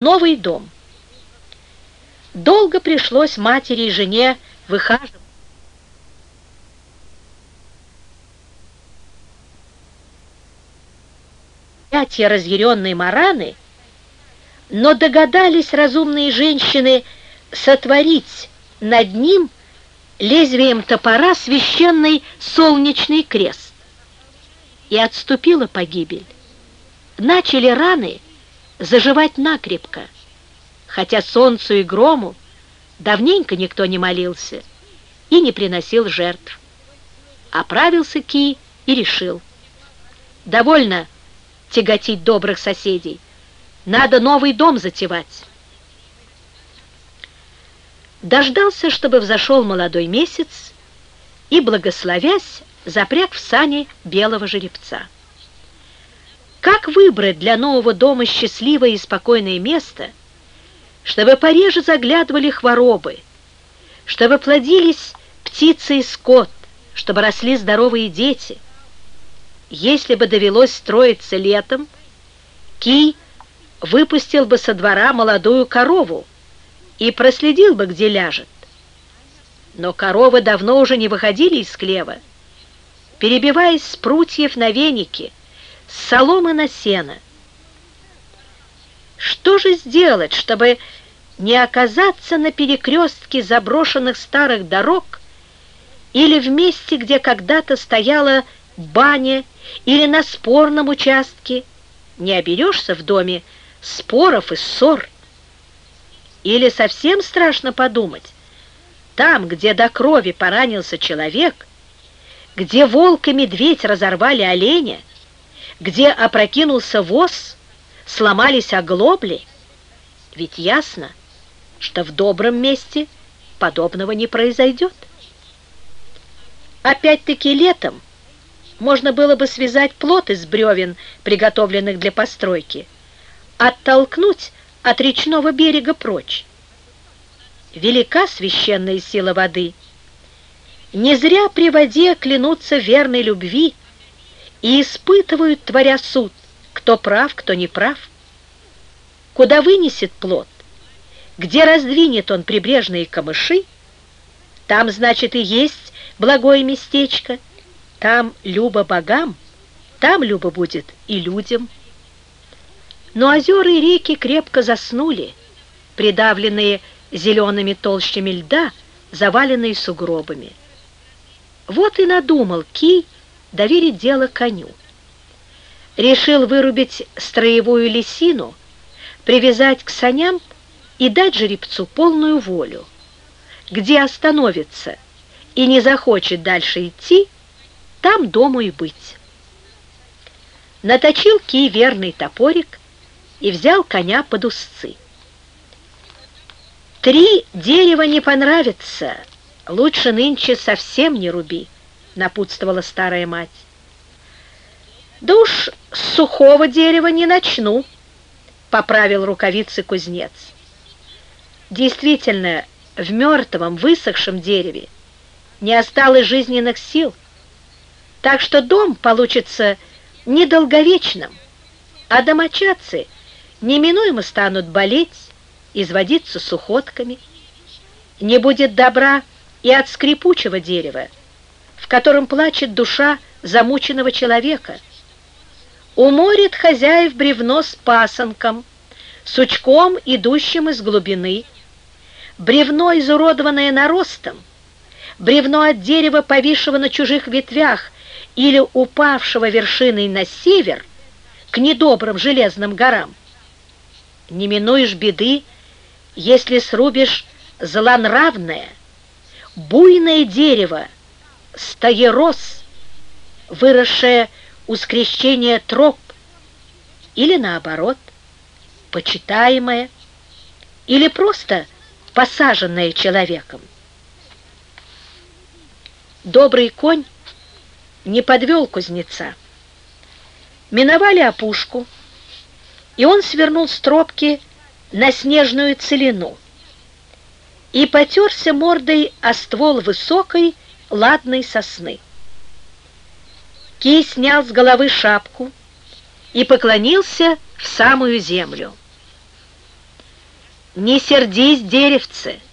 Новый дом. Долго пришлось матери и жене выхаживать разъяренной Мараны, но догадались разумные женщины сотворить над ним лезвием топора священный солнечный крест. И отступила погибель. Начали раны заживать накрепко, хотя солнцу и грому давненько никто не молился и не приносил жертв. Оправился Ки и решил: довольно тяготить добрых соседей, надо новый дом затевать. Дождался, чтобы взошел молодой месяц, и, благословясь, запряг в сани белого жеребца. Как выбрать для нового дома счастливое и спокойное место, чтобы пореже заглядывали хворобы, чтобы плодились птицы и скот, чтобы росли здоровые дети? Если бы довелось строиться летом, Ки выпустил бы со двора молодую корову и проследил бы, где ляжет. Но коровы давно уже не выходили из хлева, перебиваясь с прутьев на веники, с соломы на сено. Что же сделать, чтобы не оказаться на перекрестке заброшенных старых дорог или в месте, где когда-то стояла баня, или на спорном участке? Не оберешься в доме споров и ссор. Или совсем страшно подумать, там, где до крови поранился человек, где волк и медведь разорвали оленя, где опрокинулся воз, сломались оглобли, ведь ясно, что в добром месте подобного не произойдет. Опять-таки летом можно было бы связать плот из бревен, приготовленных для постройки, оттолкнуть от речного берега прочь. Велика священная сила воды. Не зря при воде клянутся верной любви и испытывают, творя суд, кто прав, кто не прав. Куда вынесет плот, где раздвинет он прибрежные камыши, там, значит, и есть благое местечко, там любо богам, там любо будет и людям. Но озера и реки крепко заснули, придавленные зелеными толщами льда, заваленные сугробами. Вот и надумал Ки доверить дело коню. Решил вырубить строевую лисину, привязать к саням и дать жеребцу полную волю. Где остановится и не захочет дальше идти, там дому и быть. Наточил Ки верный топорик и взял коня под узцы. 3 дерева не понравится, лучше нынче совсем не руби, напутствовала старая мать. Да уж с сухого дерева не начну, поправил рукавицы кузнец. Действительно, в мертвом, высохшем дереве не осталось жизненных сил, так что дом получится недолговечным, а домочадцы неминуемо станут болеть, изводиться сухотками. Не будет добра и от скрипучего дерева, в котором плачет душа замученного человека. Уморит хозяев бревно с пасынком, сучком, идущим из глубины, бревно, изуродованное наростом, бревно от дерева, повисшего на чужих ветвях или упавшего вершиной на север к недобрым железным горам. Не минуешь беды, если срубишь злонравное, буйное дерево, стаерос, выросшее у скрещения троп, или наоборот, почитаемое, или просто посаженное человеком. Добрый конь не подвел кузнеца. Миновали опушку, и он свернул с тропки на снежную целину и потерся мордой о ствол высокой ладной сосны. Ки снял с головы шапку и поклонился в самую землю. Не сердись, деревце,